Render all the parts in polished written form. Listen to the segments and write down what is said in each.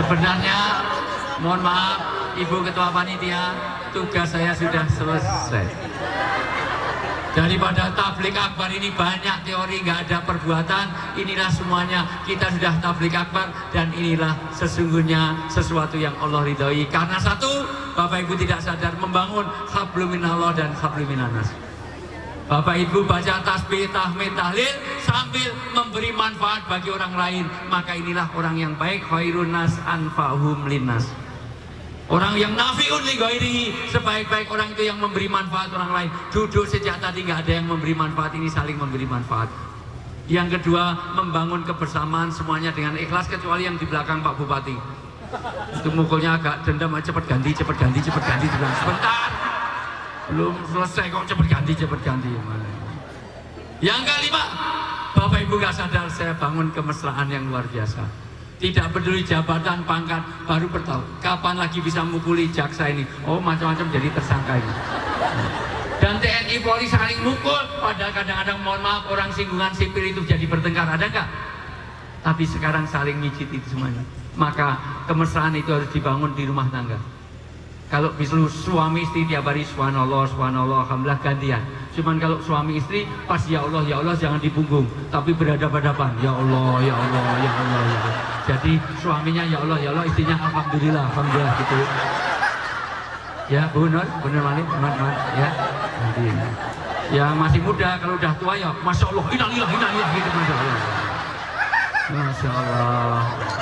Sebenarnya, mohon maaf, Ibu Ketua Panitia, tugas saya sudah selesai. Daripada tablik akbar ini banyak teori, nggak ada perbuatan, inilah semuanya kita sudah tablik akbar, dan inilah sesungguhnya sesuatu yang Allah ridhoi. Karena satu, Bapak Ibu tidak sadar membangun hablum minallah dan hablum minannas. Bapak Ibu baca tasbih, tahmid, tahlil sambil memberi manfaat bagi orang lain, maka inilah orang yang baik. Khairun nas anfa'uhum linnas. Orang yang nafi'un li ghairihi, sebaik-baik orang itu yang memberi manfaat orang lain. Duduk sejak tadi nggak ada yang memberi manfaat, ini saling memberi manfaat. Yang kedua, membangun kebersamaan semuanya dengan ikhlas, kecuali yang di belakang Pak Bupati. Itu mukulnya agak dendam, cepet ganti, sebentar. Belum selesai kok cepet ganti. Yang kelima, Bapak Ibu nggak sadar saya bangun kemesraan yang luar biasa. Tidak peduli jabatan, pangkat, baru bertahu kapan lagi bisa mukuli jaksa ini. Oh, macam-macam jadi tersangka ini. Dan TNI Polri saling mukul, padahal kadang-kadang mohon maaf orang singgungan sipil itu jadi bertengkar, ada nggak? Tapi sekarang saling mijit itu semuanya. Maka kemesraan itu harus dibangun di rumah tangga. Kalau misalnya suami istri tiap hari subhanallah, alhamdulillah gantian. Cuman kalau suami istri pas ya Allah jangan di punggung, tapi berhadapan-hadapan. Ya Allah. Jadi suaminya ya Allah, istrinya alhamdulillah gitu. Ya, benar Malik, teman-teman ya. Nanti yang masih muda kalau udah tua ya masya Allah, innalillah gitu, masya Allah.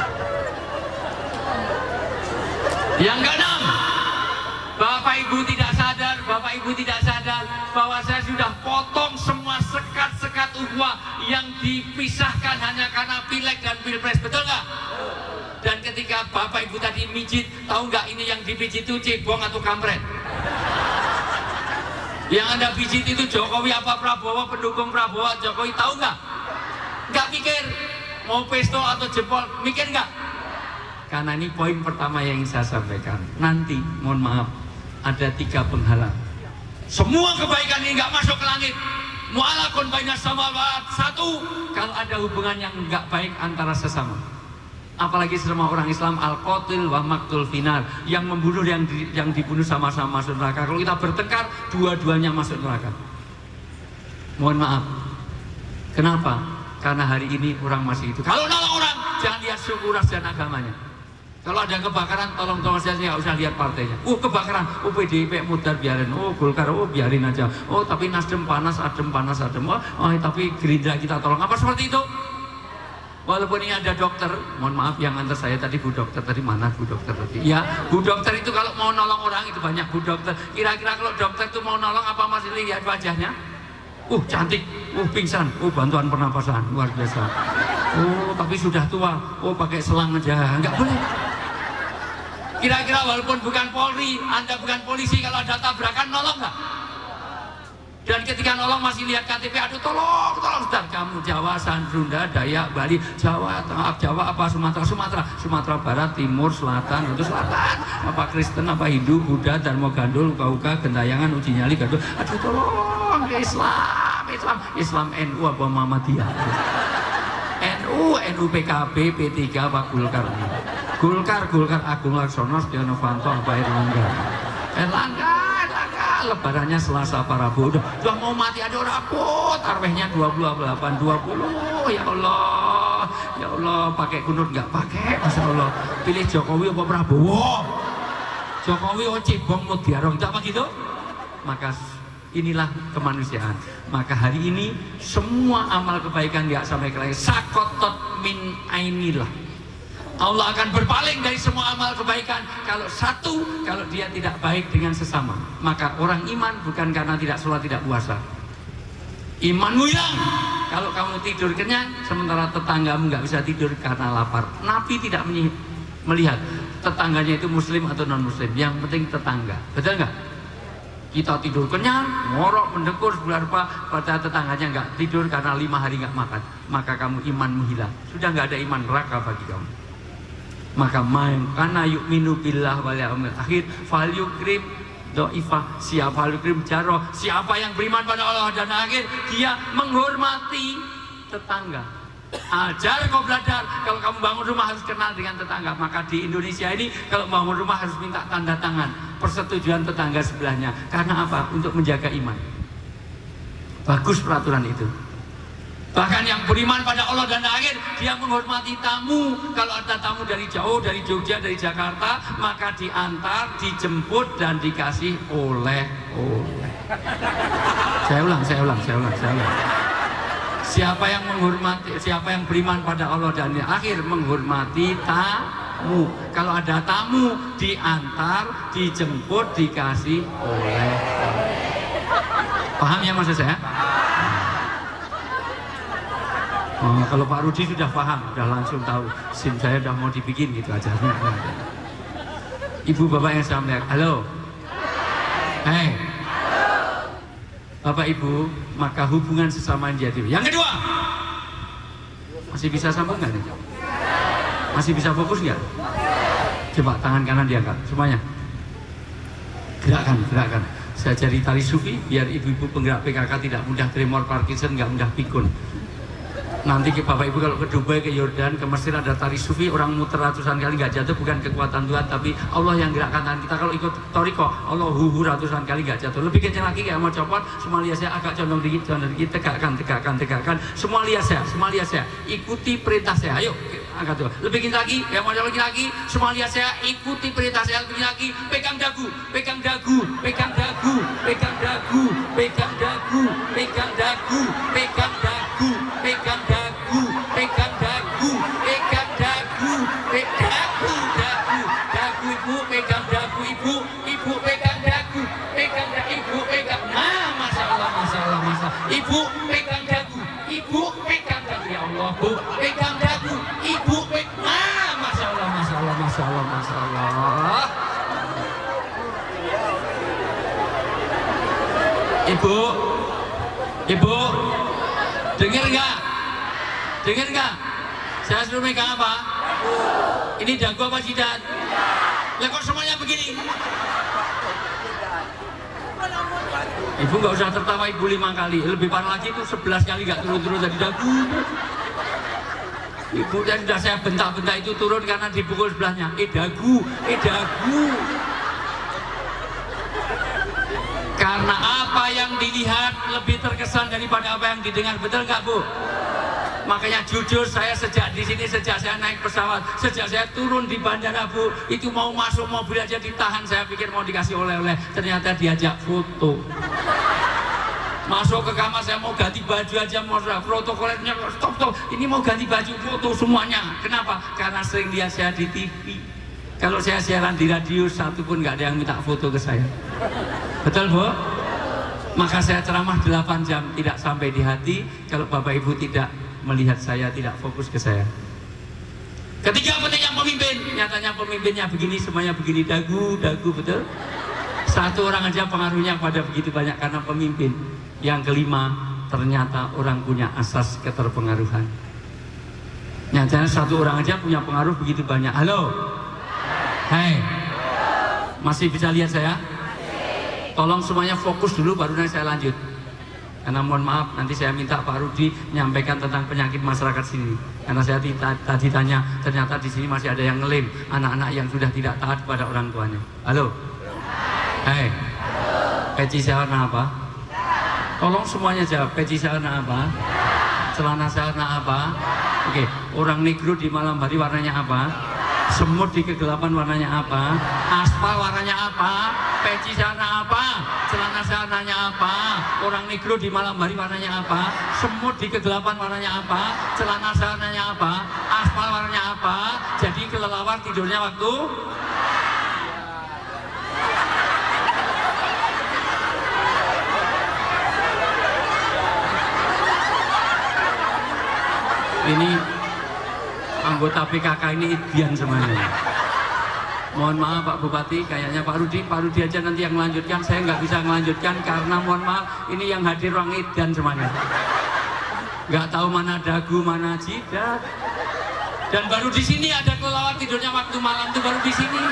Yang keenam, Bapak Ibu tidak sadar bahwa saya sudah potong semua sekat-sekat ukhuwah yang dipisahkan hanya karena pileg dan pilpres, betul nggak? Dan ketika Bapak Ibu tadi mijit, tahu nggak ini yang dipijit itu cebong atau kampret? Yang Anda pijit itu Jokowi apa Prabowo, pendukung Prabowo Jokowi, tahu nggak? Nggak mikir mau pesto atau jempol, mikir nggak? Karena ini poin pertama yang ingin saya sampaikan. Nanti, mohon maaf, ada 3 penghalang. Semua kebaikan ini nggak masuk ke langit. Mu'alakun bainas samawat. 1, kalau ada hubungan yang nggak baik antara sesama. Apalagi sesama orang Islam, al-qatil wa maktul finar, yang membunuh yang dibunuh sama-sama masuk neraka. Kalau kita bertengkar, dua-duanya masuk neraka. Mohon maaf. Kenapa? Karena hari ini orang masih itu. Kalau nolong orang, jangan lihat suku, ras, dan agamanya. Kalau ada kebakaran, tolong saja, nggak usah lihat partainya. Kebakaran, PDIP mudar biarin, Golkar, biarin aja. Tapi Nasdem panas, adem. Tapi Gerindra kita tolong. Apa seperti itu? Walaupun ini ada dokter, mohon maaf yang antar saya tadi Bu Dokter, tadi mana Bu Dokter tadi? Ya, Bu Dokter itu kalau mau nolong orang itu banyak Bu Dokter. Kira-kira kalau dokter itu mau nolong apa masih lihat wajahnya? Cantik, pingsan, bantuan pernapasan, luar biasa. Tapi sudah tua, pakai selang aja, nggak boleh. Kira-kira walaupun bukan Polri, Anda bukan polisi, kalau ada tabrakan nolong nggak? Dan ketika nolong masih lihat KTP, aduh tolong Ustaz, kamu Jawa, Sunda, Dayak, Bali, Jawa, Tengah, Jawa apa Sumatera Barat, Timur, Selatan, itu Selatan, apa Kristen, apa Hindu, Buddha, Dharma Gandul, Uka-Uka, Gentayangan, Uji Nyali, Gandul, aduh tolong Islam NU apa Muhammadiyah, NU PKB, P3 apa Golkar, Agung Laksono, Setia Novanto apa Erlangga, lebarannya Selasa para Rabu, udah mau mati ada orang tarwehnya 20, ya Allah, pakai kunut nggak pakai, masya Allah, pilih Jokowi apa Prabowo, Jokowi cebong mutiara, itu apa gitu? Maka inilah kemanusiaan. Maka hari ini semua amal kebaikan nggak sampai ke langit, sakotot min ainilah. Allah akan berpaling dari semua amal kebaikan kalau dia tidak baik dengan sesama. Maka orang iman bukan karena tidak sholat, tidak puasa, imanmu hilang kalau kamu tidur kenyang sementara tetanggamu nggak bisa tidur karena lapar. Nabi tidak melihat tetangganya itu muslim atau non muslim, yang penting tetangga, betul nggak? Kita tidur kenyang, ngorok, mendekur, sebelah rupa, pada tetangganya nggak tidur karena 5 hari nggak makan, maka kamu imanmu hilang, sudah nggak ada iman, neraka bagi kamu. Maka karena yu'minu billah wal yaumil akhir fal yukrim dhaifah, siapa yukrim jaroh, siapa yang beriman pada Allah dan akhir, dia menghormati tetangga. Ajar kau belajar. Kalau kamu bangun rumah harus kenal dengan tetangga. Maka di Indonesia ini kalau bangun rumah harus minta tanda tangan persetujuan tetangga sebelahnya. Karena apa? Untuk menjaga iman. Bagus peraturan itu. Bahkan yang beriman pada Allah dan akhir, dia menghormati tamu. Kalau ada tamu dari jauh, dari Jogja, dari Jakarta, maka diantar, dijemput, dan dikasih oleh-oleh. Saya ulang. Siapa yang menghormati, siapa yang beriman pada Allah dan akhir menghormati tamu. Kalau ada tamu, diantar, dijemput, dikasih oleh-oleh. Paham ya maksud saya? Oh, kalau Pak Rudi sudah paham, sudah langsung tahu SIM saya sudah mau dibikin gitu aja. Ibu bapak yang saya melihat, halo. Hei. Bapak ibu, maka hubungan sesama jadi. Yang kedua, masih bisa sambung nggak nih? Masih bisa fokus nggak? Coba tangan kanan diangkat, semuanya. Gerakan. Saya cari tali sufi, biar ibu-ibu penggerak PKK tidak mudah tremor, Parkinson, nggak mudah pikun. Nanti ke Bapak Ibu kalau ke Dubai, ke Yordan, ke Mesir ada tari sufi, orang muter ratusan kali nggak jatuh, bukan kekuatan Tuhan, tapi Allah yang gerakkan tangan kita. Kalau ikut toriko, Allah ratusan kali nggak jatuh. Lebih kencang lagi kayak mau copot, semua lihat saya agak condong dikit, tegakkan. Semua lihat saya, ikuti perintah saya. Ayo, angkat tuh. Lebih kencang lagi, kayak mau condong lagi, semua lihat saya, ikuti perintah saya. Lebih lagi, pegang dagu. Ibu pegang dagu, nah masya Allah, ibu pegang dagu, ya Allah, bu pegang dagu, ibu pegang, nah masya Allah. Ibu, dengar nggak? Saya suruh megang apa? Ini dagu apa jidat? Lah kok semuanya begini? Ibu nggak usah tertawa, ibu 5 kali. Lebih parah lagi itu 11 kali nggak turun dari dagu. Ibu dan sudah saya bentak-bentak itu turun karena dipukul sebelahnya. Dagu. Karena apa yang dilihat lebih terkesan daripada apa yang didengar, betul nggak Bu? Makanya jujur saya sejak di sini, sejak saya naik pesawat, sejak saya turun di bandara Bu, itu mau masuk mobil aja ditahan. Saya pikir mau dikasih oleh-oleh, ternyata diajak foto. Masuk ke kamar saya mau ganti baju aja, mau protokolnya stop. Ini mau ganti baju, foto semuanya. Kenapa? Karena sering lihat saya di TV. Kalau saya siaran di radio, satu pun nggak ada yang minta foto ke saya. Betul Bu? Maka saya ceramah 8 jam tidak sampai di hati kalau Bapak Ibu tidak melihat saya, tidak fokus ke saya. Ketiga, pentingnya pemimpin. Nyatanya pemimpinnya begini, semuanya begini, dagu, betul? Satu orang aja pengaruhnya pada begitu banyak karena pemimpin. Yang kelima, ternyata orang punya asas keterpengaruhan. Nyatanya satu orang aja punya pengaruh begitu banyak. Halo? Hai, masih bisa lihat saya? Tolong semuanya fokus dulu baru nanti saya lanjut. Karena mohon maaf, nanti saya minta Pak Rudi menyampaikan tentang penyakit masyarakat sini. Karena saya tadi tanya, ternyata di sini masih ada yang ngelim, anak-anak yang sudah tidak taat kepada orang tuanya. Halo? Hai, peci saya warna apa? Tolong semuanya jawab, peci saya warna apa? Celana saya warna apa? Oke, orang negro di malam hari warnanya apa? Semut di kegelapan warnanya apa? Aspal warnanya apa? Peci warna apa? Celana warnanya apa? Orang negro di malam hari warnanya apa? Semut di kegelapan warnanya apa? Celana warnanya apa? Aspal warnanya apa? Jadi kelelawar tidurnya waktu? Ini anggota PKK ini Ibian semuanya. Mohon maaf Pak Bupati, kayaknya Pak Rudi aja nanti yang melanjutkan. Saya nggak bisa melanjutkan karena mohon maaf, ini yang hadir orang Ibian semuanya. Nggak tahu mana dagu, mana jidat. Dan baru di sini ada kelelawar tidurnya waktu malam tuh baru di sini.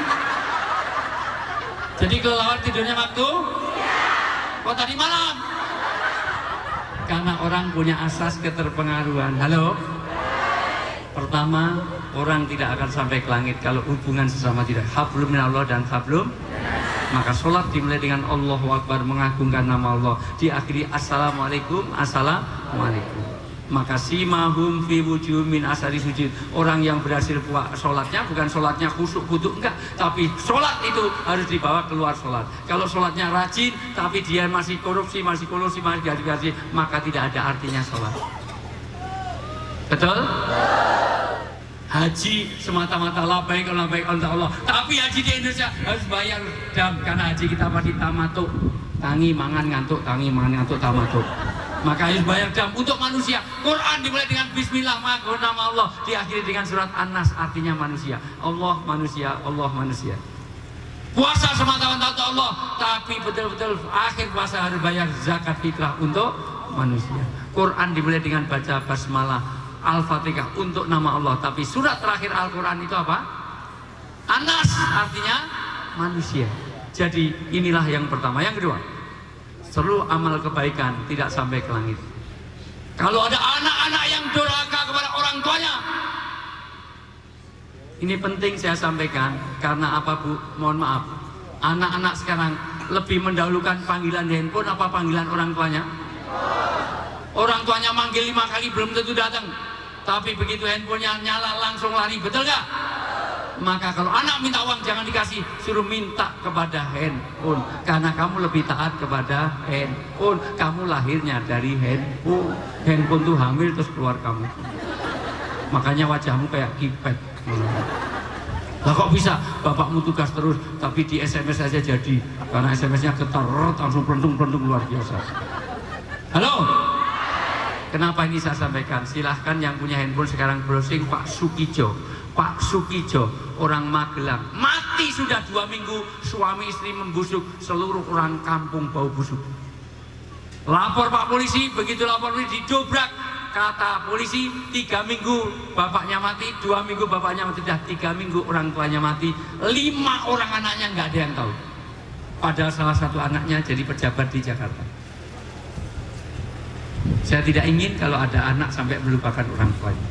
Jadi kelelawar tidurnya waktu? Kok tadi malam? Karena orang punya asas keterpengaruhan. Halo? Pertama, orang tidak akan sampai ke langit kalau hubungan sesama tidak hablum minallah dan hablum. Maka sholat dimulai dengan Allahu Akbar, mengagungkan nama Allah, diakhiri assalamualaikum, assalamualaikum. Maka simahum fi wujuhum min asari sujud. Orang yang berhasil sholatnya bukan sholatnya khusyuk khudu, enggak, tapi sholat itu harus dibawa keluar sholat. Kalau sholatnya rajin tapi dia masih korupsi, masih gaji, maka tidak ada artinya sholat. Betul? Haji semata-mata labbaik untuk Allah, tapi haji di Indonesia harus bayar dam, karena haji kita pasti tamatuk, tangi mangan ngantuk, tamatuk. Maka harus bayar dam untuk manusia. Quran dimulai dengan bismillah, maka nama Allah, diakhiri dengan surat An-Nas, artinya manusia. Allah manusia, Allah manusia. Puasa semata-mata untuk Allah, tapi betul-betul akhir puasa harus bayar zakat fitrah untuk manusia. Quran dimulai dengan baca basmalah, Al-Fatihah untuk nama Allah, tapi surat terakhir Al-Quran itu apa? An-Nas, artinya manusia. Jadi inilah yang pertama. Yang kedua, seluruh amal kebaikan tidak sampai ke langit. Kalau ada anak-anak yang durhaka kepada orang tuanya, ini penting saya sampaikan. Karena apa, Bu? Mohon maaf, anak-anak sekarang lebih mendahulukan panggilan handphone apa panggilan orang tuanya? Orang tuanya manggil 5 kali belum tentu datang, tapi begitu handphonenya nyala langsung lari, betul gak? Maka kalau anak minta uang jangan dikasih, suruh minta kepada handphone, karena kamu lebih taat kepada handphone. Kamu lahirnya dari handphone. Handphone tuh hamil terus keluar kamu. Makanya wajahmu kayak kipet. Lah kok bisa? Bapakmu tugas terus tapi di SMS saja jadi, karena SMS-nya getar langsung pelentung luar biasa. Halo? Kenapa ini saya sampaikan? Silahkan yang punya handphone sekarang browsing Pak Sukijo. Pak Sukijo, orang Magelang, mati sudah 2 minggu, suami istri membusuk, seluruh orang kampung bau busuk. Lapor Pak polisi, begitu lapor polisi didobrak. Kata polisi 3 minggu bapaknya mati, 2 minggu bapaknya mati, sudah 3 minggu orang tuanya mati, 5 orang anaknya nggak ada yang tahu. Padahal salah satu anaknya jadi pejabat di Jakarta. Saya tidak ingin kalau ada anak sampai melupakan orang tuanya.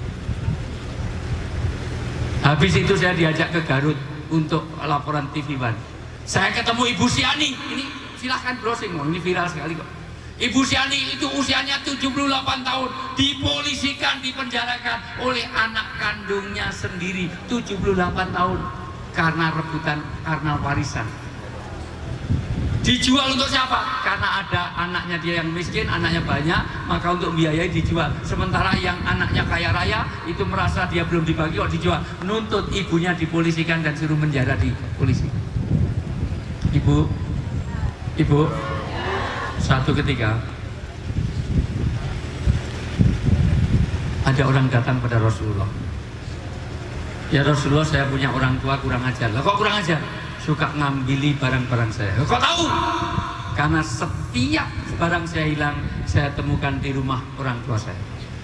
Habis itu saya diajak ke Garut untuk laporan TV One. Saya ketemu Ibu Siani, ini silahkan browsing, ini viral sekali kok. Ibu Siani itu usianya 78 tahun, dipolisikan, dipenjarakan oleh anak kandungnya sendiri, 78 tahun, karena rebutan, karena warisan. Dijual untuk siapa? Karena ada anaknya dia yang miskin, anaknya banyak, maka untuk biayai dijual. Sementara yang anaknya kaya raya itu merasa dia belum dibagi kok dijual. Nuntut ibunya dipolisikan dan suruh menjara di polisi. Ibu, satu ketika ada orang datang pada Rasulullah. Ya Rasulullah, saya punya orang tua kurang ajar. Lah kok kurang ajar? Suka ngambili barang-barang saya. Kok tahu? Karena setiap barang saya hilang, saya temukan di rumah orang tua saya.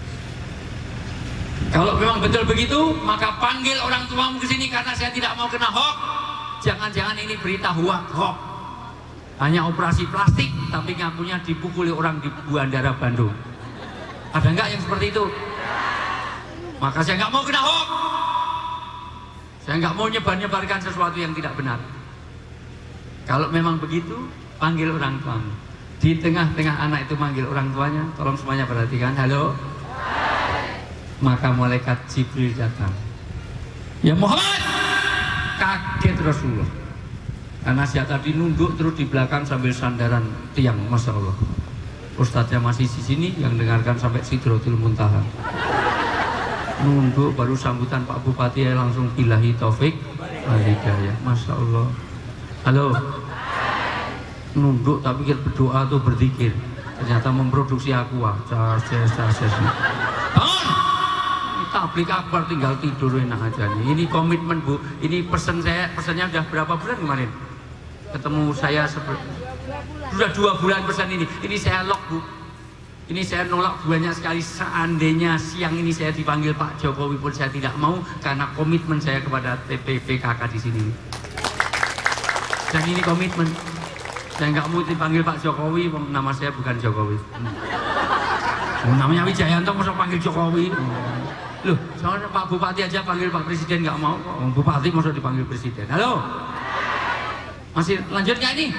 Kalau memang betul begitu, maka panggil orang tuamu ke sini, karena saya tidak mau kena hoax. Jangan-jangan ini berita hoax. Hanya operasi plastik, tapi ngakunya dipukuli orang di Bandara Bandung. Ada nggak yang seperti itu? Maka saya nggak mau kena hoax. Saya nggak mau nyebar-nyebarkan sesuatu yang tidak benar. Kalau memang begitu, panggil orang tuamu. Di tengah-tengah anak itu manggil orang tuanya, tolong semuanya perhatikan. Halo? Maka malaikat Jibril datang. Ya Muhammad! Kaget Rasulullah. Karena saya tadi nunduk terus di belakang sambil sandaran tiang, Masya Allah. Ustadznya masih di sini, yang dengarkan sampai Sidratul Muntaha. Nunduk baru sambutan Pak Bupati ya langsung billahi taufik wal hidayah. Masya Allah. Halo. Nunduk tapi kita berdoa tuh berzikir. Ternyata memproduksi aqua. Bangun. Tablik akbar tinggal tidur enak aja nih. Ini komitmen Bu. Ini pesannya udah berapa bulan kemarin? Ketemu saya sudah 2 bulan pesan ini. Ini saya lock Bu. Ini saya nolak banyak sekali. Seandainya siang ini saya dipanggil Pak Jokowi pun saya tidak mau, karena komitmen saya kepada TPPKK di sini. Dan ini komitmen. Saya nggak mau dipanggil Pak Jokowi, nama saya bukan Jokowi. Namanya Wijayanto, masa panggil Jokowi? Loh, soalnya Pak Bupati aja panggil Pak Presiden nggak mau. Bupati masuk dipanggil Presiden. Halo? Masih lanjut nggak ini?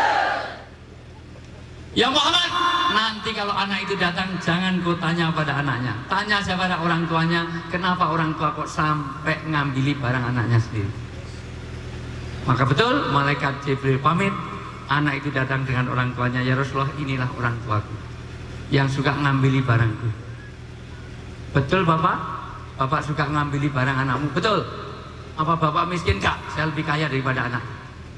Ya Muhammad, nanti kalau anak itu datang jangan kau tanya pada anaknya, tanya saja pada orang tuanya, kenapa orang tua kok sampai ngambili barang anaknya sendiri. Maka betul malaikat Jibril pamit, anak itu datang dengan orang tuanya, ya Rasulullah inilah orang tuaku yang suka ngambili barangku. Betul Bapak? Bapak suka ngambili barang anakmu? Betul. Apa Bapak miskin? Enggak, saya lebih kaya daripada anak.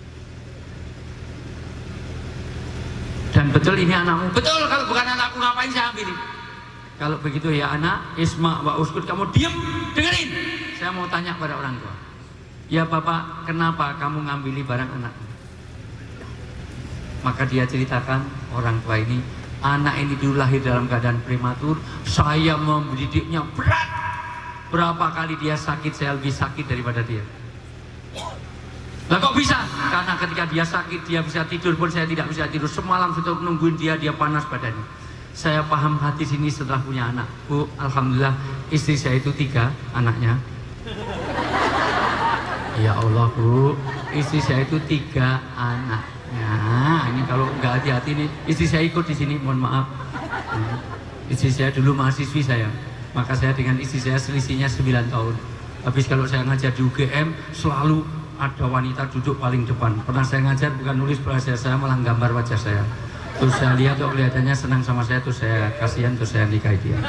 Dan betul ini anakmu? Betul, kalau bukan anakku ngapain saya ambil? Kalau begitu ya anak, isma wa uskut, kamu diam, dengerin. Saya mau tanya pada orang tua. Ya Bapak, kenapa kamu ngambili barang anakmu? Maka dia ceritakan, orang tua ini, anak ini dulu lahir dalam keadaan prematur, saya mendidiknya berat. Berapa kali dia sakit, saya lebih sakit daripada dia. Lah kok bisa? Karena ketika dia sakit, dia bisa tidur pun saya tidak bisa tidur. Semalam sudah nungguin dia panas badannya. Saya paham hati sini setelah punya anak. Bu, alhamdulillah istri saya itu 3 anaknya. Ya Allah Bu, istri saya itu 3 anaknya. Ini kalau nggak hati-hati nih, istri saya ikut di sini, mohon maaf. Istri saya dulu mahasiswi saya, maka saya dengan istri saya selisihnya 9 tahun. Habis kalau saya ngajar di UGM selalu ada wanita duduk paling depan. Pernah saya ngajar bukan nulis bahasa saya, malah gambar wajah saya. Terus saya lihat kok kelihatannya senang sama saya, terus saya kasihan, terus saya nikahi dia.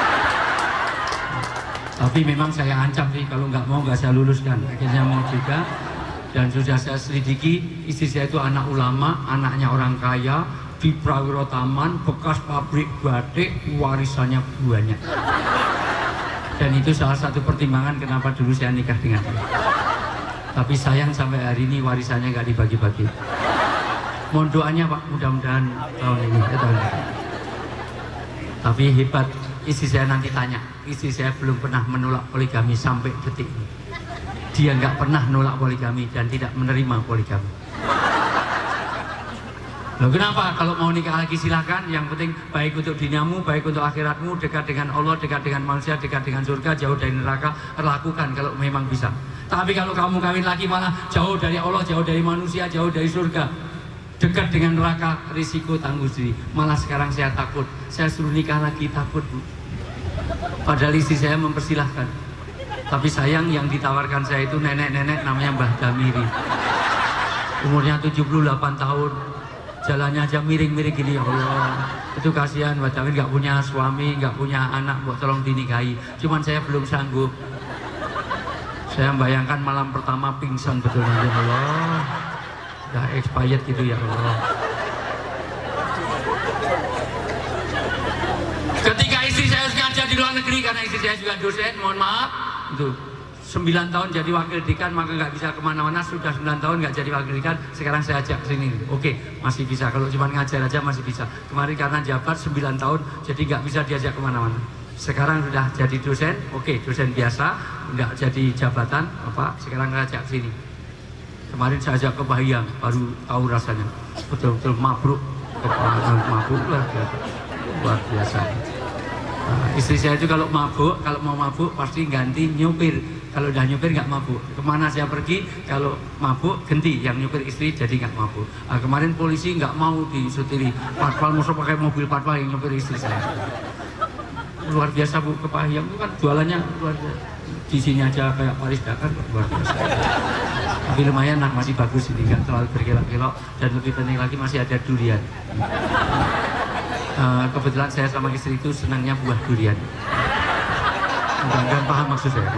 Tapi memang saya ancam sih, kalau nggak mau nggak saya luluskan. Akhirnya mau juga, dan sudah saya selidiki, istri saya itu anak ulama, anaknya orang kaya, di Prawiro Taman, bekas pabrik batik, warisannya banyak. Dan itu salah satu pertimbangan kenapa dulu saya nikah dengan dia. Tapi sayang sampai hari ini warisannya nggak dibagi-bagi. Mohon doanya Pak, mudah-mudahan tahun ini, tahun ini. Tapi hebat, istri saya nanti tanya, istri saya belum pernah menolak poligami sampai detik ini. Dia nggak pernah nolak poligami dan tidak menerima poligami. Loh kenapa? Kalau mau nikah lagi silahkan, yang penting baik untuk duniamu, baik untuk akhiratmu, dekat dengan Allah, dekat dengan manusia, dekat dengan surga, jauh dari neraka, lakukan kalau memang bisa. Tapi kalau kamu kawin lagi malah jauh dari Allah, jauh dari manusia, jauh dari surga, dekat dengan neraka, risiko tanggung sendiri. Malah sekarang saya takut, saya suruh nikah lagi takut Bu. Padahal istri saya mempersilahkan. Tapi sayang yang ditawarkan saya itu nenek-nenek namanya Mbah Damiri. Umurnya 78 tahun. Jalannya aja miring-miring gini, ya Allah. Itu kasihan, Mbak Damiri nggak punya suami, nggak punya anak, buat tolong dinikahi. Cuman saya belum sanggup. Saya membayangkan malam pertama pingsan betul, ya Allah. Udah expired gitu ya Allah. Ketika istri saya harus ngajar di luar negeri karena istri saya juga dosen, mohon maaf, itu 9 tahun jadi wakil dekan, maka nggak bisa kemana-mana. Sudah 9 tahun nggak jadi wakil dekan, sekarang saya ajak sini. Oke, masih bisa. Kalau cuma ngajar aja masih bisa. Kemarin karena jabat 9 tahun, jadi nggak bisa diajak kemana-mana. Sekarang sudah jadi dosen, oke, dosen biasa, nggak jadi jabatan, apa? Sekarang saya ajak sini. Kemarin saya ajak ke Bahiyang, baru tahu rasanya. Betul-betul mabruk, mabuk luar biasa. Nah, istri saya itu kalau mabuk, kalau mau mabuk pasti ganti nyupir. Kalau udah nyupir nggak mabuk. Kemana saya pergi, kalau mabuk ganti yang nyupir istri, jadi nggak mabuk. Nah, kemarin polisi nggak mau disutiri. Patwal musuh pakai mobil patwal yang nyupir istri saya. Luar biasa Bu, ke Bahiyang itu kan jualannya luar biasa. Di sini aja kayak Paris Dakar, luar biasa. Tapi lumayan lah, masih bagus ini, nggak terlalu berkelok-kelok, dan lebih penting lagi masih ada durian. Kebetulan saya sama istri itu senangnya buah durian. Mudah-mudahan paham maksud saya.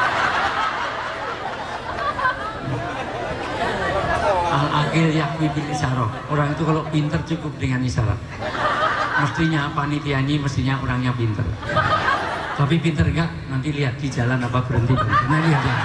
Al-Aqil yakfi bil isyarah. Orang itu kalau pinter cukup dengan isyarat. Mestinya panitianya mestinya orangnya pinter. Tapi pinter enggak, nanti lihat di jalan apa berhenti. Nah, lihat ya.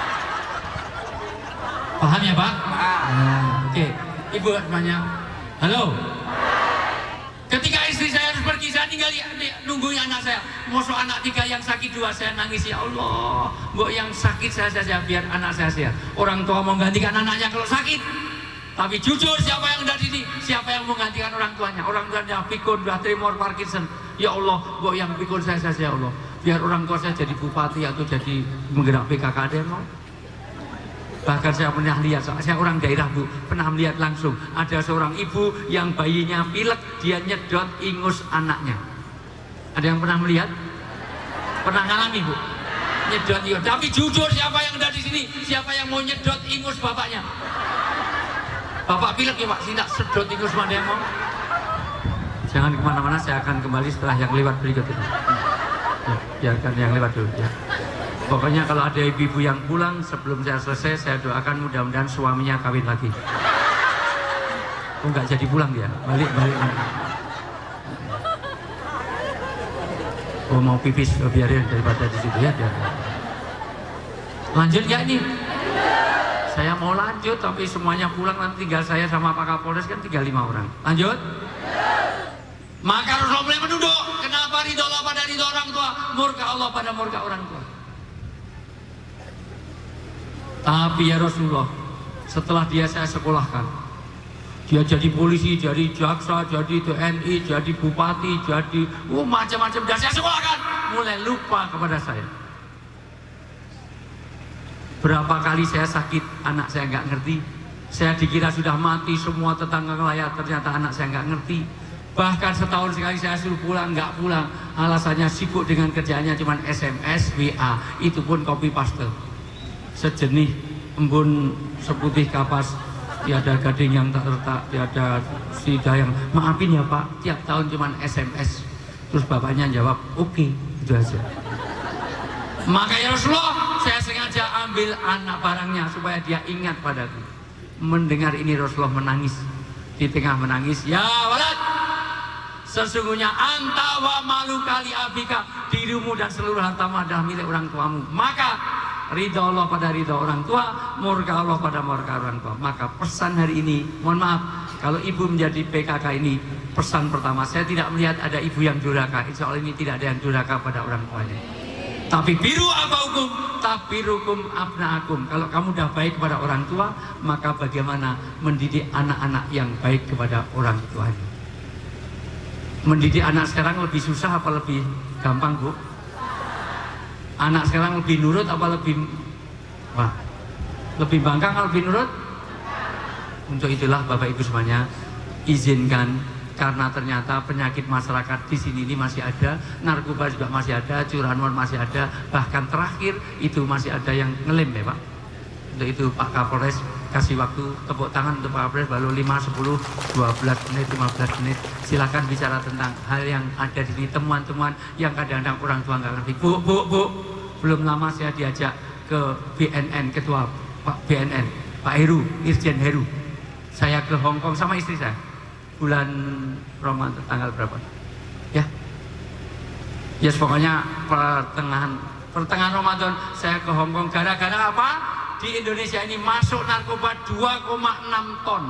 Paham ya Pak? Oke. Ibu tanya, halo. Ketika istri saya harus pergi, saya tinggal nungguin anak saya. Mosok anak 3 yang sakit 2, saya nangis, ya Allah. Mbok yang sakit saya saja biar anak saya sehat. Orang tua mau gantikan anaknya kalau sakit. Tapi jujur, siapa yang ada di sini? Siapa yang menggantikan orang tuanya? Orang tuanya pikun, udah tremor, Parkinson. Ya Allah, mbok yang pikun saya saja, ya Allah. biar orang tua saya jadi bupati atau jadi menggerak PKK, ada yang mau? Bahkan saya pernah lihat, saya orang daerah Bu, pernah melihat langsung ada seorang ibu yang bayinya pilek, dia nyedot ingus anaknya. Ada yang pernah melihat? Pernah ngalami Bu? Nyedot ingus. Tapi jujur, siapa yang ada di sini? Siapa yang mau nyedot ingus bapaknya? Bapak pilek ya Pak, tidak sedot ingus, mana yang mau? Jangan kemana-mana, saya akan kembali setelah yang lewat berikut ini. Ya, biarkan yang lewat dulu ya. Pokoknya kalau ada ibu-ibu yang pulang sebelum saya selesai, saya doakan mudah-mudahan suaminya kawin lagi. Oh, nggak jadi pulang dia, balik. Oh, mau pipis, oh, biarin daripada di situ ya. Lanjut nggak ini? Saya mau lanjut, tapi semuanya pulang, nanti tinggal saya sama Pak Kapolres, kan tinggal 5 orang. Lanjut? Maka Rasulullah mulai menunduk. Kenapa ridho Allah pada ridho orang tua, murka Allah pada murka orang tua? Tapi ya Rasulullah, setelah dia saya sekolahkan, dia jadi polisi, jadi jaksa, jadi TNI, jadi bupati, jadi macam-macam, dan saya sekolahkan, mulai lupa kepada saya. Berapa kali saya sakit, anak saya nggak ngerti. Saya dikira sudah mati, semua tetangga ngelayat, ternyata anak saya nggak ngerti. Bahkan setahun sekali saya suruh pulang, nggak pulang. Alasannya sibuk dengan kerjaannya cuma SMS, WA, itu pun copy paste. Sejenih embun seputih kapas, tiada gading yang tak retak, tiada sida yang maafin ya Pak, tiap tahun cuma SMS. Terus bapaknya jawab, oke, itu aja. Maka ya Rasulullah, saya sengaja ambil anak barangnya supaya dia ingat padaku. Mendengar ini Rasulullah menangis. Di tengah menangis, ya walad, sesungguhnya anta wa malu kali abika, dirimu dan seluruh hartamu adalah milik orang tuamu. Maka ridha Allah pada ridha orang tua, murka Allah pada murka orang tua. Maka pesan hari ini, mohon maaf, kalau ibu menjadi PKK ini, pesan pertama, saya tidak melihat ada ibu yang durhaka. Insya Allah ini tidak ada yang durhaka pada orang tuanya. Tapi biru abaukum, tabirukum abnaakum. Kalau kamu udah baik kepada orang tua, maka bagaimana mendidik anak-anak yang baik kepada orang tuanya? Mendidik anak sekarang lebih susah apa lebih gampang Bu? Anak sekarang lebih nurut apa lebih lebih bangkang atau lebih nurut? Untuk itulah Bapak Ibu semuanya, izinkan, karena ternyata penyakit masyarakat di sini ini masih ada, narkoba juga masih ada, curanmor masih ada, bahkan terakhir itu masih ada yang ngelem ya Pak. Untuk itu Pak Kapolres kasih waktu, tepuk tangan untuk Pak Kapolres, baru 5, 10, 12 menit, 15 menit. Silakan bicara tentang hal yang ada di sini, temuan-temuan yang kadang-kadang orang tua nggak ngerti. Bu, belum lama saya diajak ke BNN, ketua Pak BNN, Pak Heru, Irjen Heru. Saya ke Hong Kong sama istri saya. Bulan Ramadan tanggal berapa? Ya. Yes, pokoknya pertengahan Ramadan saya ke Hong Kong. Gara-gara apa? Di Indonesia ini masuk narkoba 2,6 ton.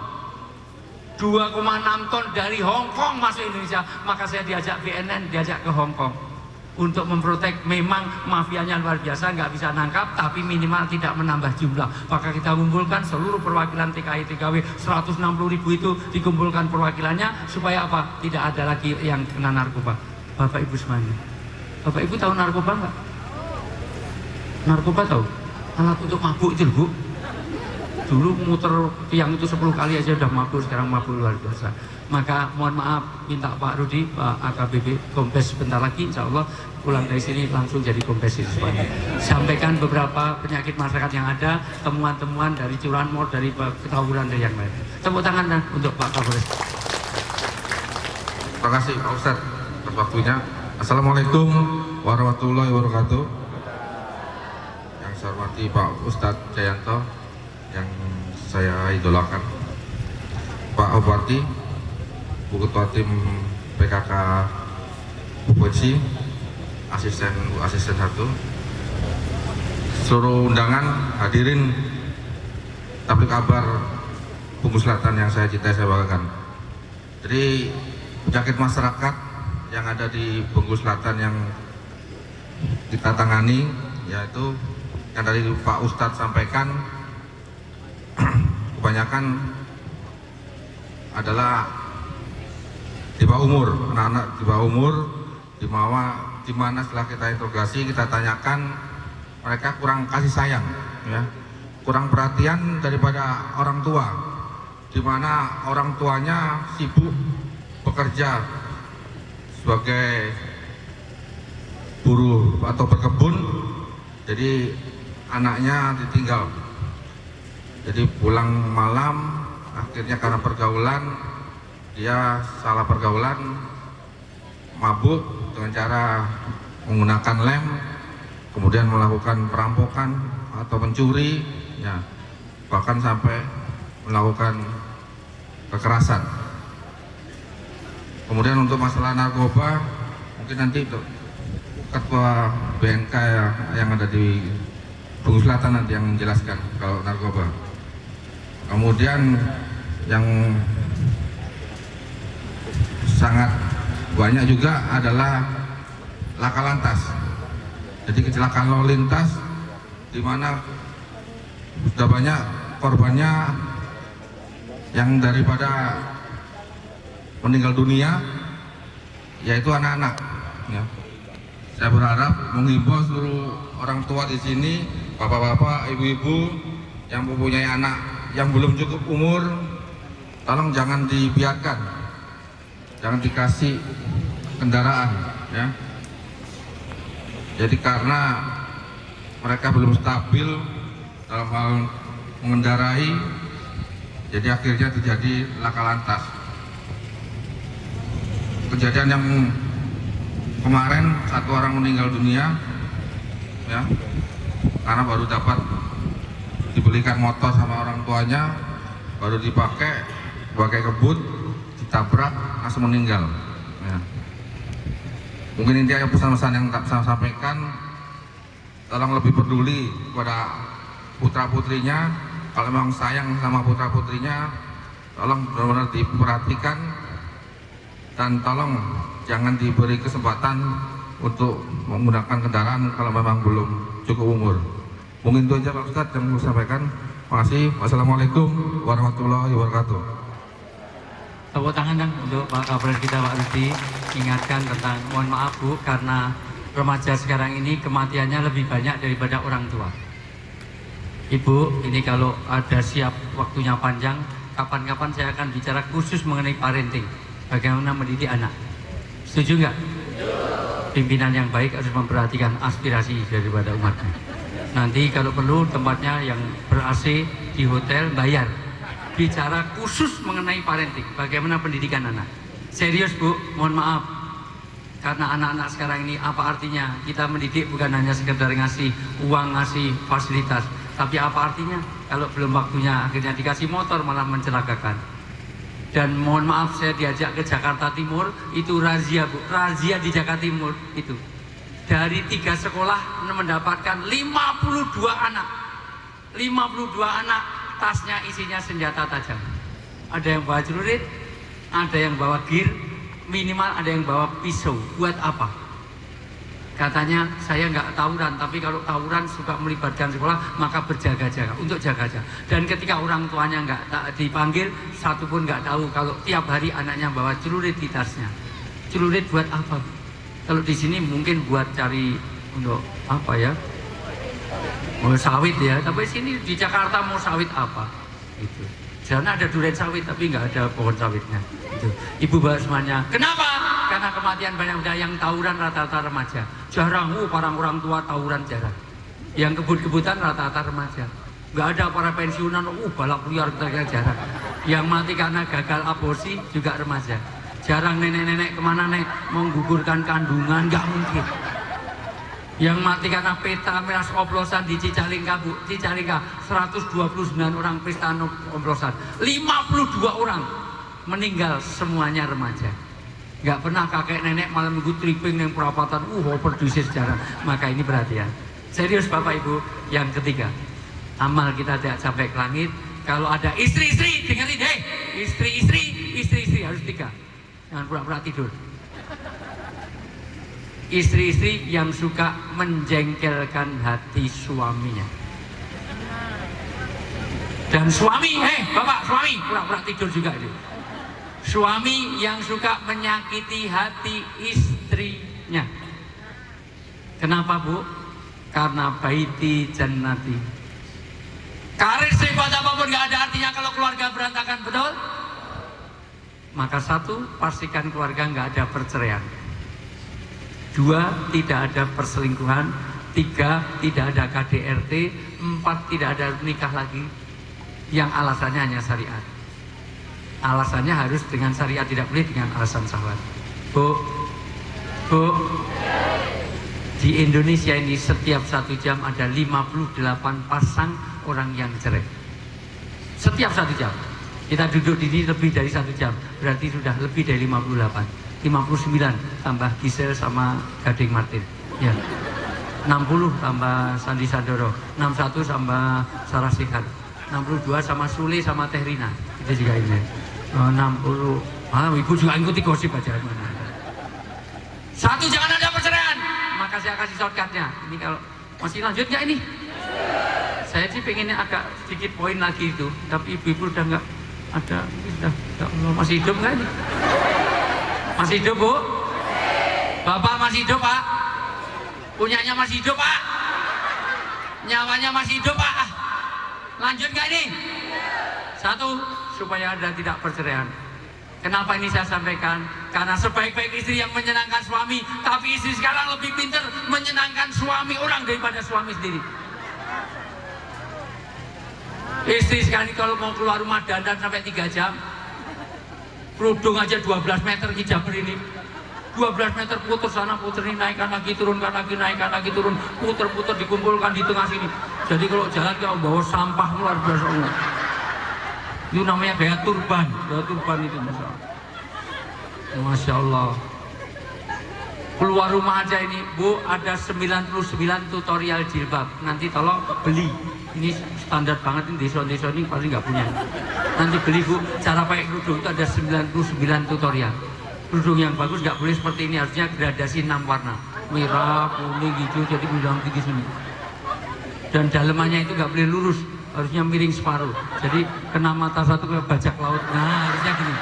2,6 ton dari Hong Kong masuk Indonesia. Maka saya diajak BNN, diajak ke Hong Kong untuk memprotek. Memang mafianya luar biasa, nggak bisa nangkap, tapi minimal tidak menambah jumlah. Maka kita kumpulkan seluruh perwakilan TKI TKW 160.000 itu, dikumpulkan perwakilannya supaya apa? Tidak ada lagi yang kena narkoba. Bapak Ibu semuanya, Bapak Ibu tahu narkoba nggak? Narkoba tahu? Alat untuk mabuk itu Bu. Dulu muter tiang itu 10 kali aja udah mabuk, sekarang mabuk luar biasa. Maka mohon maaf, minta Pak Rudi, Pak AKBP, Kombes sebentar lagi, insya Allah pulang dari sini langsung jadi Kombes itu semuanya. Sampaikan beberapa penyakit masyarakat yang ada, temuan-temuan dari curanmor, dari ketawuran, dari yang lain. Tepuk tangan untuk Pak Kapolres. Terima kasih Pak Ustadz atas waktunya. Assalamualaikum warahmatullahi wabarakatuh. Yang saya hormati Pak Ustadz Jayanto, yang saya idolakan, Pak Bupati, Bu Ketua Tim PKK Bupati, asisten 1, seluruh undangan, hadirin tablik kabar Bungku Selatan yang saya cintai, saya banggakan. Jadi penyakit masyarakat yang ada di Bungku Selatan yang kita tangani, yaitu yang tadi Pak Ustadz sampaikan, kebanyakan adalah di bawah umur, anak-anak di bawah umur, di bawah di mana setelah kita interogasi, kita tanyakan, mereka kurang kasih sayang, ya, kurang perhatian daripada orang tua, di mana orang tuanya sibuk bekerja sebagai buruh atau berkebun, jadi anaknya ditinggal. Jadi pulang malam, akhirnya karena pergaulan, dia salah pergaulan, mabuk dengan cara menggunakan lem, kemudian melakukan perampokan atau mencuri, ya, bahkan sampai melakukan kekerasan. Kemudian untuk masalah narkoba, mungkin nanti ketua BNK yang ada di Bungkulu Selatan nanti yang menjelaskan kalau narkoba. Kemudian yang sangat banyak juga adalah laka lantas. Jadi kecelakaan lalu lintas di mana sudah banyak korbannya yang daripada meninggal dunia yaitu anak-anak, ya. Saya berharap menghimbau seluruh orang tua di sini, bapak-bapak, ibu-ibu yang mempunyai anak yang belum cukup umur, tolong jangan dibiarkan, jangan dikasih kendaraan, ya. Jadi karena mereka belum stabil dalam hal mengendarai, jadi akhirnya terjadi laka lantas. Kejadian yang kemarin satu orang meninggal dunia, ya, karena baru dapat dibelikan motor sama orang tuanya, baru dipakai sebagai kebut, ditabrak langsung meninggal, ya. Mungkin ini pesan-pesan yang tak saya sampaikan, tolong lebih peduli kepada putra putrinya. Kalau memang sayang sama putra putrinya, tolong benar-benar diperhatikan dan tolong jangan diberi kesempatan untuk menggunakan kendaraan kalau memang belum cukup umur. Mungkin itu aja Pak Ustadz yang saya sampaikan. Terima kasih. Wassalamualaikum warahmatullahi wabarakatuh. Tepuk tangan dong untuk Pak Kapolres kita, Pak Rudi. Ingatkan tentang, mohon maaf Bu, karena remaja sekarang ini kematiannya lebih banyak daripada orang tua. Ibu, ini kalau ada siap waktunya panjang, kapan-kapan saya akan bicara khusus mengenai parenting, bagaimana mendidik anak. Setuju nggak? Pimpinan yang baik harus memperhatikan aspirasi daripada umatnya. Nanti kalau perlu tempatnya yang ber-AC di hotel bayar. Bicara khusus mengenai parenting, bagaimana pendidikan anak. Serius Bu, mohon maaf. Karena anak-anak sekarang ini apa artinya? Kita mendidik bukan hanya sekedar ngasih uang, ngasih fasilitas. Tapi apa artinya kalau belum waktunya akhirnya dikasih motor malah mencelakakan. Dan mohon maaf, saya diajak ke Jakarta Timur, itu razia Bu, razia di Jakarta Timur itu. Dari 3 sekolah mendapatkan 52 anak. 52 anak, tasnya isinya senjata tajam. Ada yang bawa celurit, ada yang bawa gear, minimal ada yang bawa pisau. Buat apa? Katanya saya nggak tawuran, tapi kalau tawuran suka melibatkan sekolah, maka berjaga-jaga, untuk jaga-jaga. Dan ketika orang tuanya nggak dipanggil, satu pun nggak tahu kalau tiap hari anaknya bawa celurit di tasnya. Celurit buat apa? Kalau di sini mungkin buat cari untuk apa ya? Mau sawit ya, tapi sini di Jakarta mau sawit apa? Itu. Sana ada durian sawit tapi nggak ada pohon sawitnya. Itu. Ibu bapak semuanya. Kenapa? Karena kematian banyak udah yang tawuran rata-rata remaja. Jarang, para orang tua tawuran jarang. Yang kebut-kebutan rata-rata remaja. Nggak ada para pensiunan, balap liar jarang. Yang mati karena gagal aborsi juga remaja. Jarang nenek-nenek kemana nek menggugurkan kandungan, nggak mungkin. Yang mati karena pesta miras oplosan di Cicalengka Bu, Cicalengka 129 orang pesta oplosan, 52 orang meninggal, semuanya remaja. Nggak pernah kakek nenek malam minggu tripping yang perapatan, berdusir sejarah. Maka ini perhatian. Serius Bapak Ibu. Yang ketiga, amal kita tidak sampai ke langit. Kalau ada istri-istri, dengerin deh, istri-istri harus 3. Jangan pura-pura tidur. Istri-istri yang suka menjengkelkan hati suaminya. Dan suami, bapak suami, pura-pura tidur juga itu. Suami yang suka menyakiti hati istrinya. Kenapa Bu? Karena baiti jannati. Karir sehebat apapun nggak ada artinya kalau keluarga berantakan, betul? Maka satu, pastikan keluarga nggak ada perceraian. Dua, tidak ada perselingkuhan. Tiga, tidak ada KDRT. Empat, tidak ada nikah lagi yang alasannya hanya syariat. Alasannya harus dengan syariat, tidak boleh dengan alasan syahwat. Bu, di Indonesia ini setiap 1 jam ada 58 pasang orang yang cerai. Setiap 1 jam. Kita duduk di sini lebih dari 1 jam, berarti sudah lebih dari 58. 59 tambah Gisel sama Gading Martin, ya. 60 tambah Sandi Sandoro, 61 tambah Sarah Sekar, 62 sama Sule sama Teh Rina, itu juga ini. 60, ibu juga ikuti gosip aja. Satu, jangan ada perceraian. Maka saya kasih shortcutnya. Ini kalau masih lanjut nggak ini? Saya sih pengennya agak sedikit poin lagi itu, tapi ibu udah nggak ada, masih hidup nggak ini? Masih hidup Bu? Bapak masih hidup Pak? Punyanya masih hidup Pak? Nyawanya masih hidup Pak? Lanjut nggak ini? Satu, supaya Anda tidak perceraian. Kenapa ini saya sampaikan? Karena sebaik-baik istri yang menyenangkan suami, tapi istri sekarang lebih pintar menyenangkan suami orang daripada suami sendiri. Istri sekarang kalau mau keluar rumah dandan sampai 3 jam, kerudung aja 12 meter hijab ini, 12 meter puter sana puter ini, naikkan lagi turunkan lagi, naikkan lagi turun, puter-puter dikumpulkan di tengah sini. Jadi kalau jalan kalau bawa sampah luar biasa. Itu namanya gaya turban itu Masya Allah. Keluar rumah aja ini Bu, ada 99 tutorial jilbab. Nanti tolong beli. Ini standar banget, ini desa-desa ini pasti nggak punya. Nanti beli Bu, cara pakai kerudung itu ada 99 tutorial. Kerudung yang bagus nggak boleh seperti ini, harusnya gradasi 6 warna. Merah, kuning, hijau, jadi bilang tinggi sini. Dan dalemannya itu nggak boleh lurus, harusnya miring separuh. Jadi kena mata satu kayak bajak laut. Nah, harusnya gini.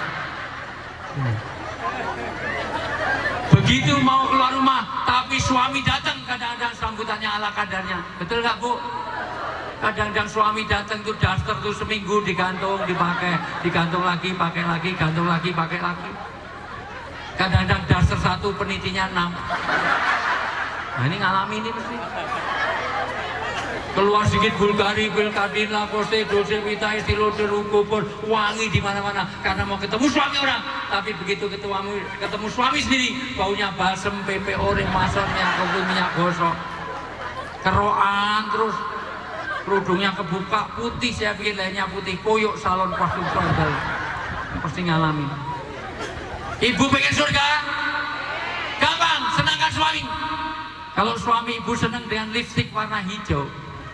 Begitu mau keluar rumah, tapi suami datang, kadang-kadang sambutannya ala kadarnya. Betul nggak Bu? Kadang-kadang suami datang tuh daster tuh seminggu digantung, dipakai, digantung lagi, pakai lagi, gantung lagi, pakai lagi. Kadang-kadang daster 1 penitinya 6. Nah ini ngalami ini mesti. Keluar sedikit Bulgari, Belkadin, Lacoste, Dolce Vita, Estilo, Derukupur, wangi di mana-mana karena mau ketemu suami orang. Tapi begitu ketemu suami sendiri, baunya balsem, PPO, remason, minyak kopi, minyak gosok, keroan terus. Kerudungnya kebuka putih, saya bikin lainnya putih, koyok salon kostum bradal. Pasti ngalami. Ibu pengen surga? Gampang, senangkan suami. Kalau suami ibu senang dengan lipstik warna hijau,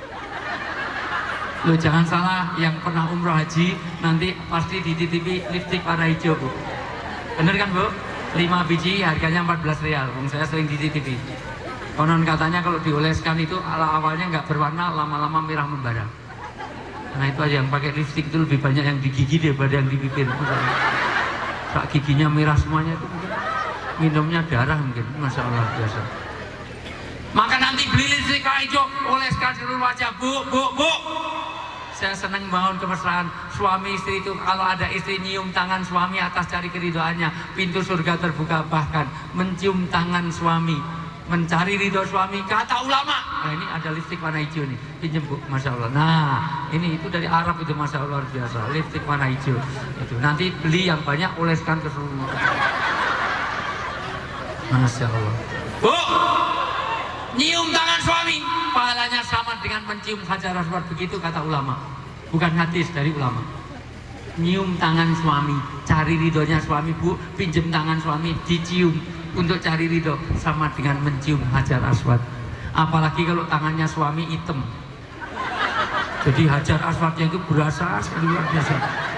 lo jangan salah, yang pernah umroh haji nanti pasti dititipi lipstik warna hijau Bu. Bener kan Bu? 5 biji harganya 14 rial. Saya sering dititipi. Konon katanya kalau dioleskan itu awalnya nggak berwarna, lama-lama merah membara. Nah itu aja, yang pakai lipstik itu lebih banyak yang di gigi daripada yang di bibir. Sak giginya merah semuanya itu mungkin minumnya darah mungkin, Masya Allah biasa. Maka nanti beli lipstik hijau, oleskan seluruh wajah Bu. Saya senang bangun kemesraan suami istri itu. Kalau ada istri nyium tangan suami atas cari keridhoannya, pintu surga terbuka. Bahkan mencium tangan suami, mencari ridho suami, kata ulama. Nah ini ada lipstik warna hijau nih, pinjem Bu, Masya Allah. Nah ini itu dari Arab itu, Masya Allah luar biasa, lipstik warna hijau itu. Nanti beli yang banyak, oleskan ke seluruh. Masya Allah Bu, nyium tangan suami pahalanya sama dengan mencium hajar aswad, begitu kata ulama. Bukan hadis, dari ulama. Nyium tangan suami, cari ridhonya suami Bu, pinjem tangan suami, dicium untuk cari ridho, sama dengan mencium hajar aswad. Apalagi kalau tangannya suami hitam, jadi hajar aswadnya itu berasa sekali luar biasa.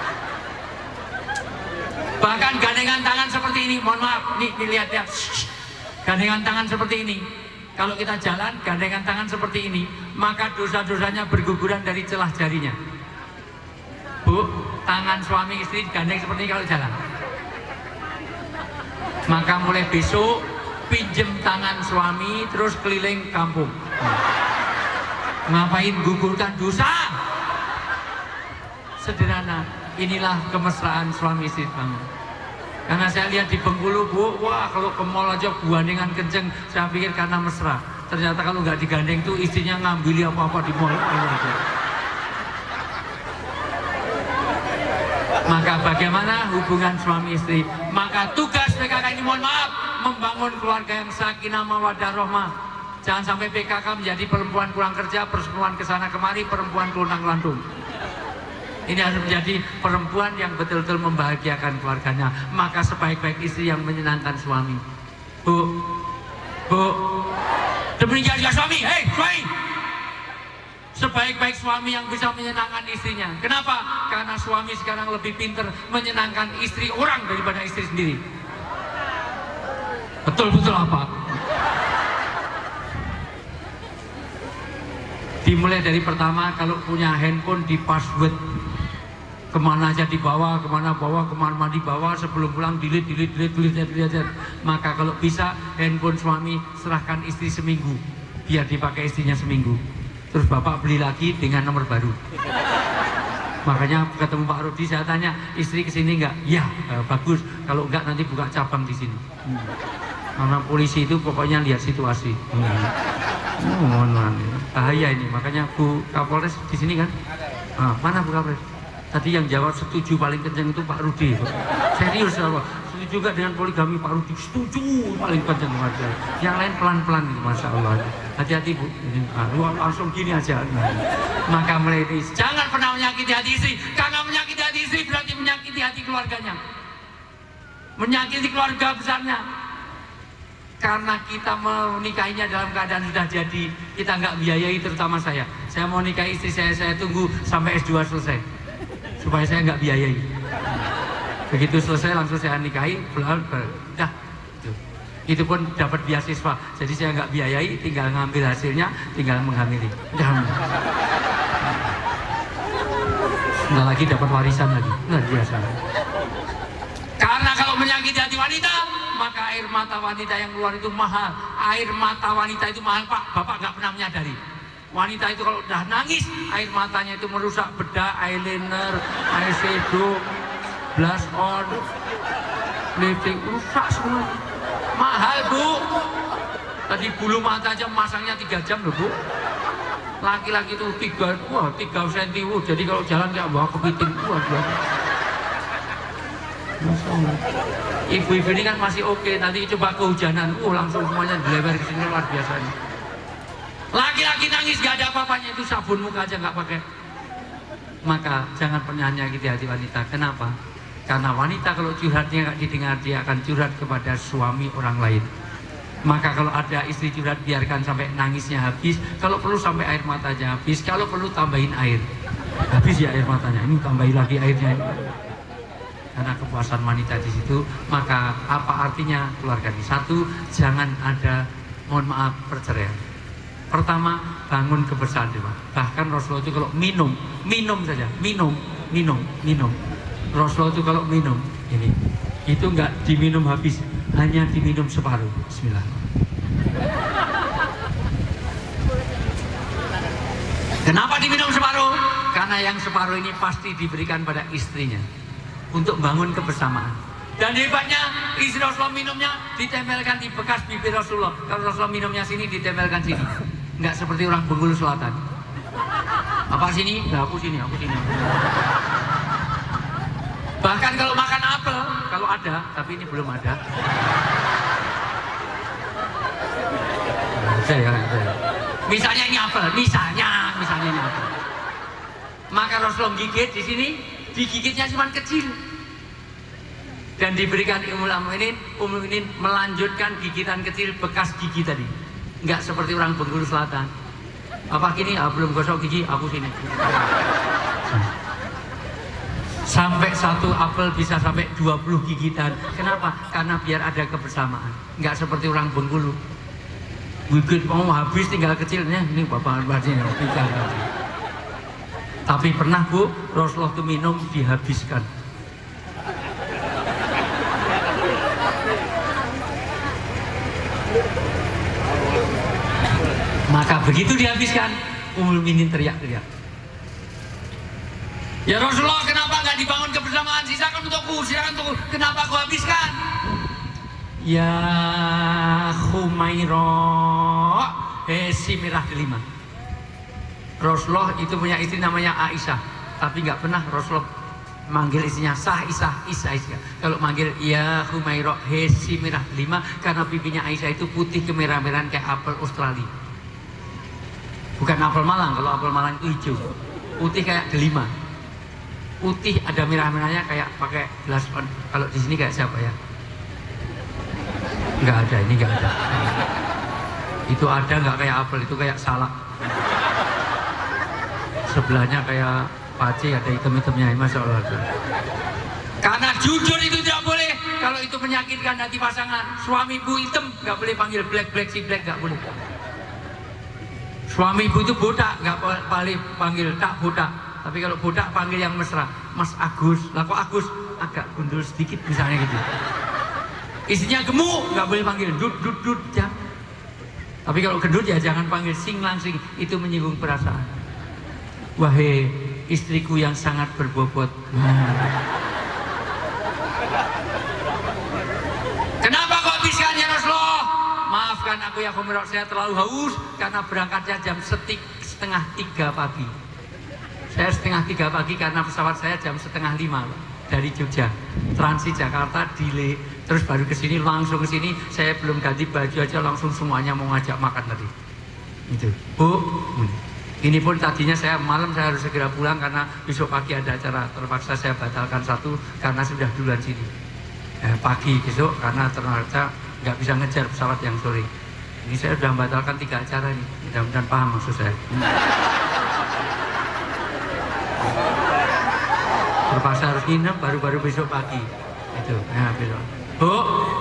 Bahkan gandengan tangan seperti ini, mohon maaf, nih dilihat ya, gandengan tangan seperti ini. Kalau kita jalan gandengan tangan seperti ini, maka dosa-dosanya berguguran dari celah jarinya. Bu, tangan suami istri gandeng seperti ini kalau jalan. Maka mulai besok pinjem tangan suami terus keliling kampung. Ngapain gugurkan dosa? Sederhana, inilah kemesraan suami istri Bang. Karena saya lihat di Bengkulu, Bu, wah kalau ke mall aja gandengan kenceng, saya pikir karena mesra. Ternyata kalau nggak digandeng tuh istrinya ngambil apa-apa di mall. Maka bagaimana hubungan suami istri? Maka tugas PKK ini, mohon maaf, membangun keluarga yang sakinah mawaddah rahmah. Jangan sampai PKK menjadi perempuan pulang kerja, perempuan kesana kemari, perempuan keluntang lantung. Ini harus menjadi perempuan yang betul-betul membahagiakan keluarganya. Maka sebaik-baik istri yang menyenangkan suami. Bu, demi jaga suami, hei suami. Sebaik-baik suami yang bisa menyenangkan istrinya. Kenapa? Karena suami sekarang lebih pintar menyenangkan istri orang daripada istri sendiri. Betul-betul apa? Dimulai dari pertama, kalau punya handphone di password, kemana aja dibawa, kemana mandi bawa, sebelum pulang delete. Maka kalau bisa handphone suami serahkan istri seminggu, biar dipakai istrinya seminggu. Terus bapak beli lagi dengan nomor baru. Makanya ketemu Pak Rudi, saya tanya, istri kesini nggak? Ya, bagus. Kalau nggak nanti buka cabang di sini. Karena polisi itu pokoknya lihat situasi. Bahaya ini. Makanya Bu Kapolres di sini kan? Mana Bu Kapolres? Tadi yang jawab setuju paling kencang itu Pak Rudi. Serius Allah. Setuju juga dengan poligami Pak Rudi? Setuju paling kencang. Yang lain pelan-pelan gitu, Masya Allah. Hati-hati Bu. Langsung gini aja. Maka mulai ini, jangan pernah menyakiti hati istri. Karena menyakiti hati istri berarti menyakiti hati keluarganya. Menyakiti keluarga besarnya. Karena kita menikahinya dalam keadaan sudah jadi, kita nggak biayai, terutama saya. Saya mau nikahi istri saya tunggu sampai S2 selesai. Supaya saya nggak biayai. Begitu selesai langsung saya nikahi, dah. Itu pun dapat beasiswa. Jadi saya nggak biayai, tinggal ngambil hasilnya, tinggal menghamili. Sebentar lagi dapat warisan lagi. Luar biasa. Karena kalau menyakiti hati wanita, maka air mata wanita yang keluar itu mahal. Air mata wanita itu mahal, Pak. Bapak nggak pernah menyadari. Wanita itu kalau udah nangis, air matanya itu merusak bedak, eyeliner, eyeshadow, blush on, lipstick, rusak semua. Mahal Bu. Tadi bulu mata aja masangnya 3 jam loh Bu. Laki-laki itu 3 cm. Jadi kalau jalan kayak bawa kepiting. Ibu-ibu ini kan masih oke. Nanti coba kehujanan, langsung semuanya dilebar ke sini, luar biasa. Laki-laki nangis gak ada apa-apanya, itu sabun muka aja nggak pakai. Maka jangan pernah nyakiti hati wanita. Kenapa? Karena wanita kalau curhatnya nggak didengar, dia akan curhat kepada suami orang lain. Maka kalau ada istri curhat, biarkan sampai nangisnya habis. Kalau perlu sampai air matanya habis. Kalau perlu tambahin air. Habis ya air matanya, ini tambahin lagi airnya. Karena kepuasan wanita di situ. Maka apa artinya keluarga ini? Satu, jangan ada, mohon maaf, perceraian. Pertama, bangun kebersamaan. Bahkan Rasulullah itu kalau minum saja, minum. Rasulullah itu kalau minum ini, itu enggak diminum habis, hanya diminum separuh. Bismillah. Kenapa diminum separuh? Karena yang separuh ini pasti diberikan pada istrinya untuk bangun kebersamaan. Dan hebatnya, istri Rasulullah minumnya ditempelkan di bekas bibir Rasulullah. Kalau Rasulullah minumnya sini, ditempelkan sini. Nggak seperti orang Bengkulu Selatan. Apa sini? Nah, aku sini. Bahkan kalau makan apel, kalau ada, tapi ini belum ada. Misalnya ini apel, misalnya ini apel. Maka Rasulullah gigit di sini, digigitnya cuma kecil. Dan diberikan Ummul Mukminin melanjutkan gigitan kecil bekas gigi tadi. Enggak seperti orang Bengkulu Selatan. Apa gini? Belum gosok gigi, aku sini. Sampai satu apel bisa sampai 20 gigitan. Kenapa? Karena biar ada kebersamaan. Enggak seperti orang Bengkulu. Gigit habis tinggal kecilnya. Ini bapak albasnya tinggal. Tapi pernah Bu, Rasulullah itu minum dihabiskan. Maka begitu dihabiskan, Ummul Minin teriak-teriak, ya Rasulullah, kenapa nggak dibangun kebersamaan? Sisakan untukku, sisakan untukku. Kenapa aku habiskan? Ya Khumairah, si merah delima. Rasulullah itu punya istri namanya Aisyah, tapi nggak pernah Rasulullah manggil istrinya Isa. Kalau manggil ya Khumairah, si merah delima, karena pipinya Aisyah itu putih kemerah-merahan kayak apel Australia. Bukan apel Malang, kalau apel Malang itu hijau, putih kayak delima. Putih ada merah-merahnya kayak pakai gelas. Kalau di sini kayak siapa ya? Nggak ada, ini nggak ada. Itu ada nggak kayak apel, itu kayak salak. Sebelahnya kayak paci, ada hitam-hitamnya, Masya Allah. Karena jujur itu tidak boleh. Kalau itu menyakitkan hati pasangan. Suami ibu hitam nggak boleh panggil black nggak boleh. Suami ibu itu botak nggak boleh panggil tak botak. Tapi kalau botak panggil yang mesra, Mas Agus. Lah kok Agus agak gundul sedikit misalnya gitu. Istrinya gemuk nggak boleh panggil dut jam. Tapi kalau gendut ya jangan panggil sing langsing, itu menyinggung perasaan. Wahai istriku yang sangat berbobot. Kenapa kau habiskan ya Rasulullah? Maafkan aku ya Khumairah, saya terlalu haus karena berangkatnya jam 2:30 pagi. Saya 2:30 pagi karena pesawat saya jam 4:30 dari Jogja, transit Jakarta, delay, terus baru ke sini, langsung ke sini. Saya belum ganti baju aja langsung semuanya mau ngajak makan tadi. Itu, Bu. Ini pun tadinya saya malam saya harus segera pulang karena besok pagi ada acara. Terpaksa saya batalkan satu karena sudah duluan sini. Pagi besok karena ternyata nggak bisa ngejar pesawat yang sore. Ini saya sudah membatalkan 3 acara nih. Mudah-mudahan paham maksud saya. Terpaksa harus nginep baru besok pagi. Itu, ya besok. Bu,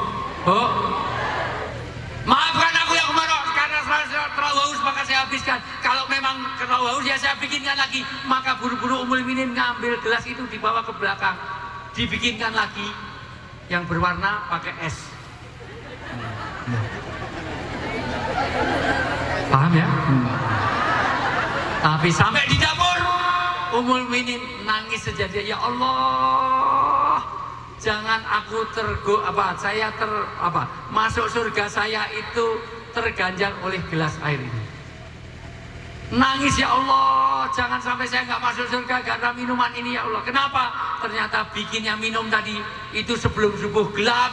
maafkan aku ya Khumairah karena terlalu haus maka saya habiskan. Kalau memang terlalu haus ya saya bikinkan lagi. Maka buru-buru Ummul Minin ngambil gelas itu dibawa ke belakang, dibikinkan lagi yang berwarna pakai es. Paham ya? Tapi sampai di dapur Ummul Minin nangis sejadi. Ya Allah, jangan aku masuk surga saya itu terganjal oleh gelas air ini. Nangis, ya Allah, jangan sampai saya nggak masuk surga karena minuman ini ya Allah. Kenapa? Ternyata bikinnya minum tadi itu sebelum subuh gelap.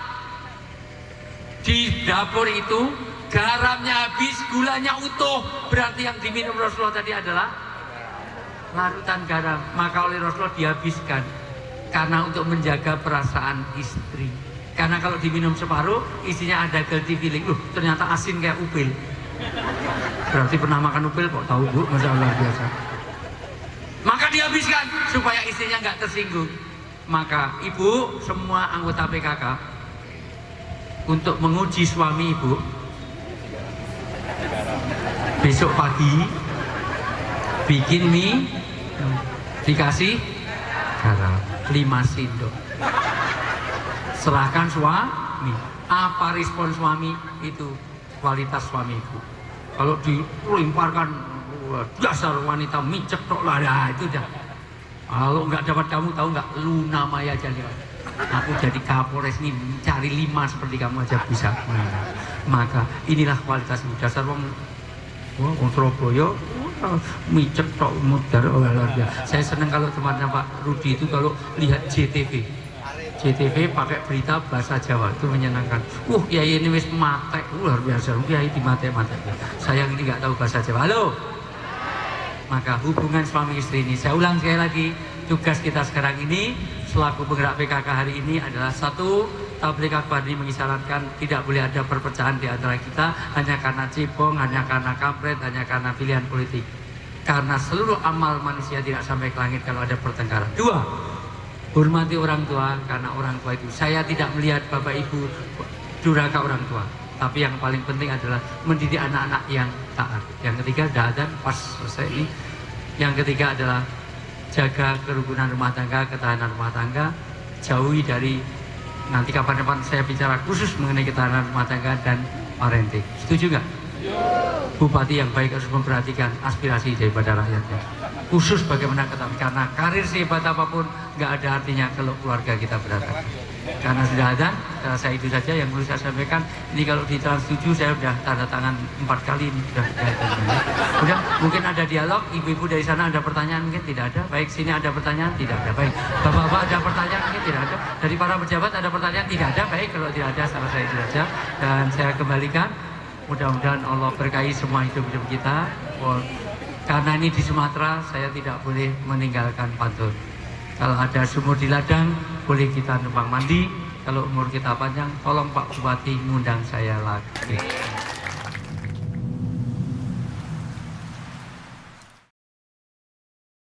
Di dapur itu garamnya habis, gulanya utuh. Berarti yang diminum Rasulullah tadi adalah larutan garam. Maka oleh Rasulullah dihabiskan karena untuk menjaga perasaan istri. Karena kalau diminum separuh, istrinya ada guilty feeling. Ternyata asin kayak upil. Berarti pernah makan upil kok tahu Bu, Masya Allah biasa. Maka dihabiskan supaya istrinya nggak tersinggung. Maka ibu, semua anggota PKK untuk menguji suami ibu, besok pagi bikin mie, dikasih garam 5 sendok. Serahkan suami. Apa respon suami itu kualitas suami ibu. Kalau dilemparkan dasar wanita micek tok lah, nah, itu dah. Kalau nggak dapat kamu tahu nggak, Luna Maya jadi. Aku jadi Kapolres nih, cari 5 seperti kamu aja bisa. Maka inilah kualitas dasar wong Surabaya micek tok mudar luar biasa. Saya senang kalau temannya Pak Rudi itu kalau lihat JTV pakai berita bahasa Jawa itu menyenangkan. Ya ini wis matek luar biasa. Ya ini matek. Sayang ini nggak tahu bahasa Jawa. Halo. Maka hubungan suami istri ini, saya ulang sekali lagi, tugas kita sekarang ini selaku penggerak PKK hari ini adalah satu, Tabligh Akbar ini mengisyaratkan tidak boleh ada perpecahan di antara kita hanya karena cebong, hanya karena kampret, hanya karena pilihan politik. Karena seluruh amal manusia tidak sampai ke langit kalau ada pertengkaran. 2, hormati orang tua, karena orang tua itu, saya tidak melihat bapak ibu durhaka orang tua, tapi yang paling penting adalah mendidik anak-anak yang taat. Yang ketiga, dan pas selesai ini, yang ketiga adalah jaga kerukunan rumah tangga, ketahanan rumah tangga, jauhi dari, nanti kapan-kapan saya bicara khusus mengenai ketahanan rumah tangga dan parenting. Setuju nggak? Bupati yang baik harus memperhatikan aspirasi daripada rakyatnya. Khusus bagaimana karena karir sehebat apapun nggak ada artinya kalau keluarga kita berantakan. Karena sudah ada, saya itu saja yang perlu saya sampaikan. Ini kalau di Trans 7 saya sudah tanda tangan 4 kali ini sudah mungkin ada dialog, ibu-ibu dari sana ada pertanyaan mungkin tidak ada. Baik, sini ada pertanyaan tidak ada. Baik, bapak-bapak ada pertanyaan mungkin tidak ada. Dari para pejabat ada pertanyaan tidak ada. Baik, kalau tidak ada sama saya itu saja dan saya kembalikan. Mudah-mudahan Allah berkahi semua hidup-hidup kita. Karena ini di Sumatera, saya tidak boleh meninggalkan pantun. Kalau ada sumur di ladang, boleh kita numpang mandi. Kalau umur kita panjang, tolong Pak Bupati ngundang saya lagi.